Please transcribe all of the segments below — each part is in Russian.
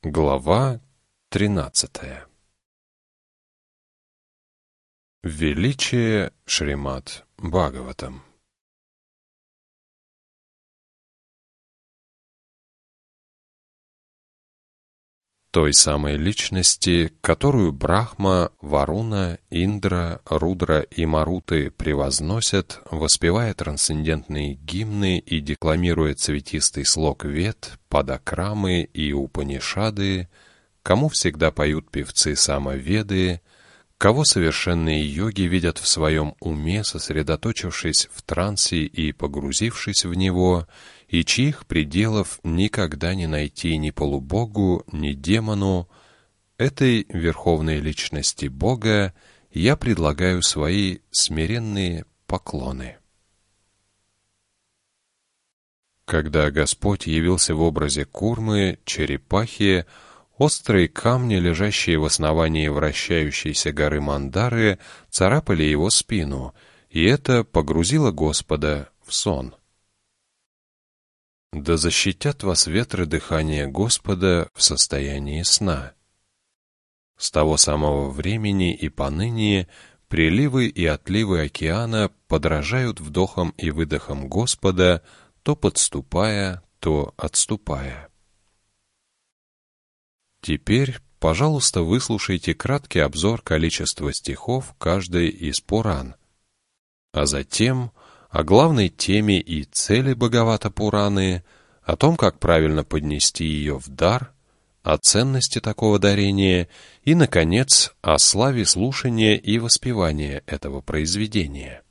Глава 13. Величие Шримад Бхагаватам. Той самой личности, которую Брахма, Варуна, Индра, Рудра и Маруты превозносят, воспевая трансцендентные гимны и декламируя цветистый слог Вед, Падакрамы и Упанишады, кому всегда поют певцы Самаведы, кого совершенные йоги видят в своем уме, сосредоточившись в трансе и погрузившись в него, и чьих пределов никогда не найти ни полубогу, ни демону, этой верховной личности Бога я предлагаю свои смиренные поклоны. Когда Господь явился в образе Курмы, черепахи, острые камни, лежащие в основании вращающейся горы Мандары, царапали его спину, и это погрузило Господа в сон. Да защитят вас ветры дыхания Господа в состоянии сна. С того самого времени и поныне приливы и отливы океана подражают вдохам и выдохам Господа, то подступая, то отступая. Теперь, пожалуйста, выслушайте краткий обзор количества стихов каждой из Пуран, а затем о главной теме и цели Бхагавата-пураны, о том, как правильно поднести ее в дар, о ценности такого дарения и, наконец, о славе слушания и воспевания этого произведения.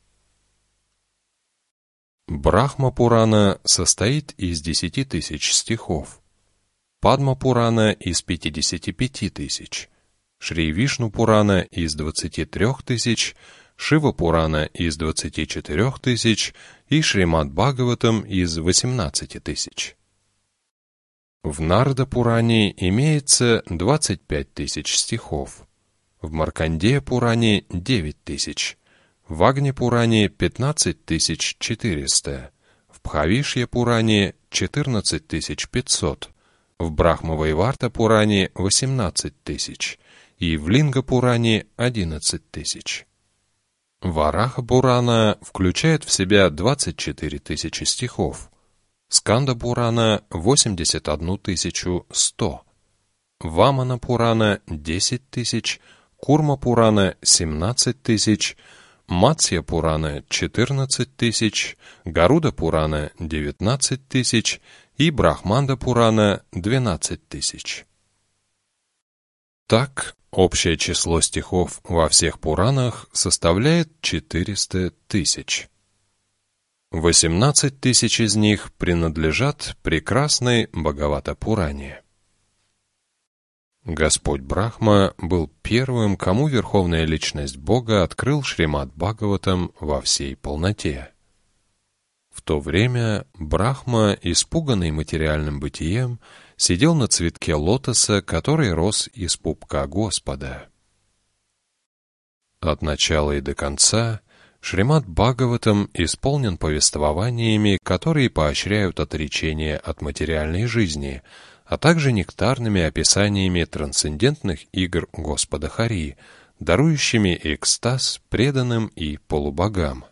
Брахма-пурана состоит из 10 тысяч стихов, Падма-пурана из 55 тысяч, Шри-Вишну-пурана из 23 тысяч, Шива-пурана из 24 тысяч и Шримад-Бхагаватам из 18 тысяч. В Нарада-пуране имеется 25 тысяч стихов, в Маркандея-пуране 9 тысяч, в Агни-пуране 15 400, в Бхавишья-пуране 14 500, в Брахма-Вайварта-пуране 18 тысяч и в Линга-пуране 11 тысяч. Вараха-пурана включает в себя 24 тысячи стихов, Сканда-пурана 81 100, Вамана-пурана 10 тысяч, Курма-пурана 17 тысяч, Матсья-пурана 14 тысяч, Гаруда-пурана 19 тысяч и Брахманда-пурана 12 тысяч. Так, общее число стихов во всех Пуранах составляет 400 тысяч. 18 тысяч из них принадлежат прекрасной Бхагавата-пуране. Господь Брахма был первым, кому Верховная Личность Бога открыл Шримад Бхагаватам во всей полноте. В то время Брахма, испуганный материальным бытием, сидел на цветке лотоса, который рос из пупка Господа. От начала и до конца Шримад Бхагаватам исполнен повествованиями, которые поощряют отречение от материальной жизни, а также нектарными описаниями трансцендентных игр Господа Хари, дарующими экстаз преданным и полубогам.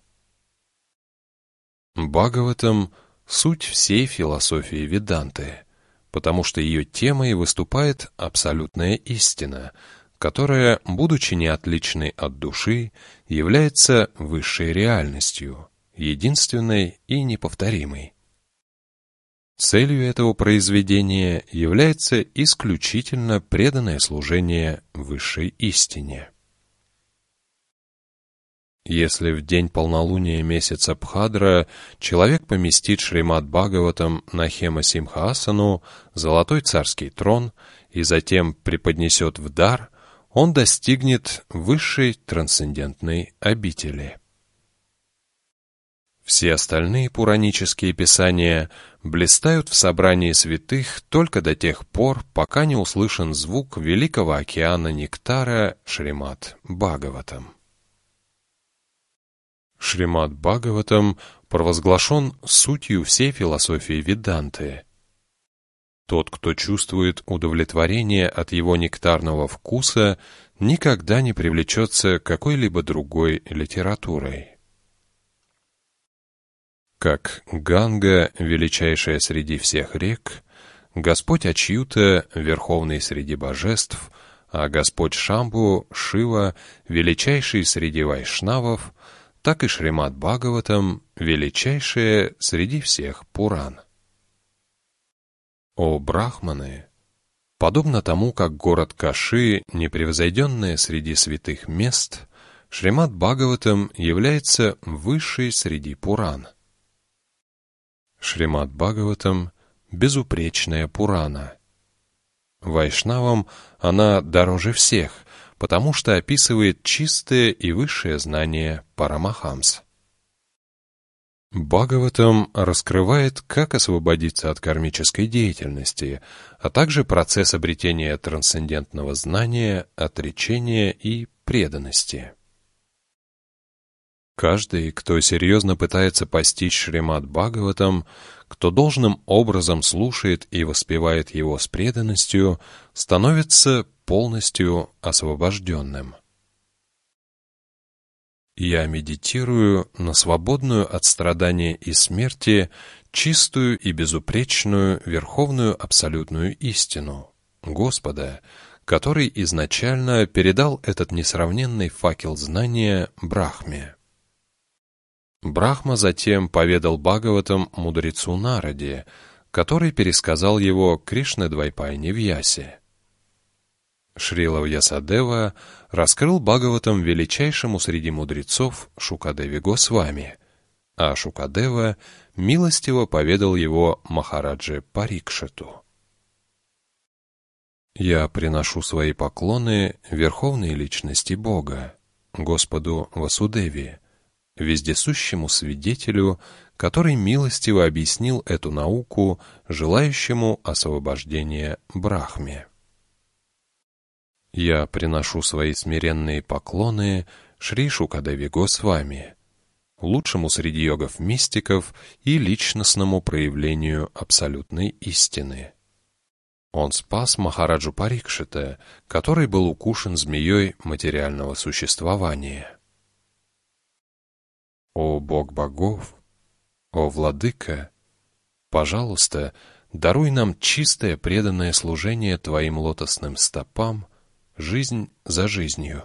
Бхагаватам — суть всей философии Веданты, потому что ее темой выступает абсолютная истина, которая, будучи неотличной от души, является высшей реальностью, единственной и неповторимой. Целью этого произведения является исключительно преданное служение высшей истине. Если в день полнолуния месяца Бхадра человек поместит Шримад Бхагаватам на Хема-Симха-асану, золотой царский трон, и затем преподнесет в дар, он достигнет высшей трансцендентной обители. Все остальные пуранические писания блистают в собрании святых только до тех пор, пока не услышан звук великого океана нектара Шримад Бхагаватам. Шримад Бхагаватам провозглашен сутью всей философии Веданты. Тот, кто чувствует удовлетворение от его нектарного вкуса, никогда не привлечется какой-либо другой литературой. Как Ганга, величайшая среди всех рек, Господь Ачьюта, верховный среди божеств, а Господь Шамбу, Шива, величайший среди вайшнавов, так и Шримад Бхагаватам, величайшая среди всех Пуран. О брахманы! Подобно тому, как город Каши, непревзойденное среди святых мест, Шримад Бхагаватам является высшей среди Пуран. Шримад Бхагаватам — безупречная Пурана. Вайшнавам она дороже всех, потому что описывает чистое и высшее знание Парамахамс. Бхагаватам раскрывает, как освободиться от кармической деятельности, а также процесс обретения трансцендентного знания, отречения и преданности. Каждый, кто серьезно пытается постичь Шримад Бхагаватам, кто должным образом слушает и воспевает его с преданностью, становится полностью освобожденным. Я медитирую на свободную от страдания и смерти, чистую и безупречную верховную абсолютную истину, Господа, который изначально передал этот несравненный факел знания Брахме. Брахма затем поведал Бхагаватам мудрецу Нараде, который пересказал его Кришна-двайпайне Вьясе. Шрила Вьясадева раскрыл Бхагаватам величайшему среди мудрецов Шукадеве Госвами, а Шукадева милостиво поведал его Махараджи Парикшиту. Я приношу свои поклоны Верховной Личности Бога, Господу Васудеве, вездесущему свидетелю, который милостиво объяснил эту науку желающему освобождения Брахме. Я приношу свои смиренные поклоны Шри Шукадеве Госвами, лучшему среди йогов-мистиков и личностному проявлению абсолютной истины. Он спас Махараджу Парикшита, который был укушен змеей материального существования. О Бог богов! О Владыка! Пожалуйста, даруй нам чистое преданное служение Твоим лотосным стопам, жизнь за жизнью.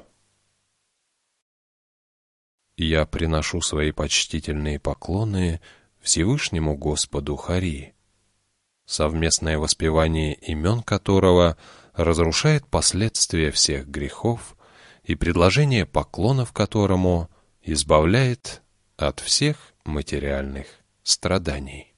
Я приношу свои почтительные поклоны Всевышнему Господу Хари, совместное воспевание имен которого разрушает последствия всех грехов и предложение поклонов которому избавляет от всех материальных страданий.